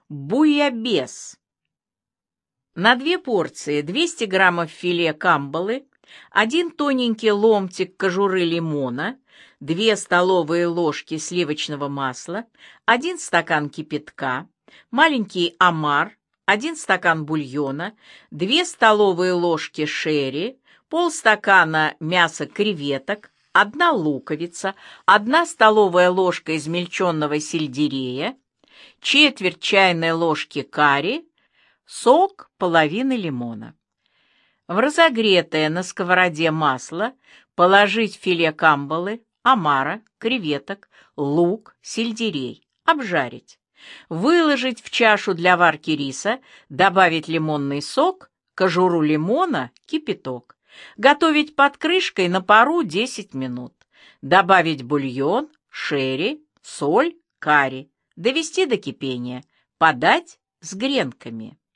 Буйабес. На 2 порции 200 граммов филе камбалы, 1 тоненький ломтик кожуры лимона, 2 столовые ложки сливочного масла, 1 стакан кипятка, маленький омар, 1 стакан бульона, 2 столовые ложки шерри, полстакана мяса креветок, 1 луковица, 1 столовая ложка измельченного сельдерея, четверть чайной ложки карри, сок половины лимона. В разогретое на сковороде масло положить филе камбалы, омара, креветок, лук, сельдерей, обжарить. Выложить в чашу для варки риса, добавить лимонный сок, кожуру лимона, кипяток. Готовить под крышкой на пару 10 минут. Добавить бульон, шерри, соль, карри. Довести до кипения. Подать с гренками.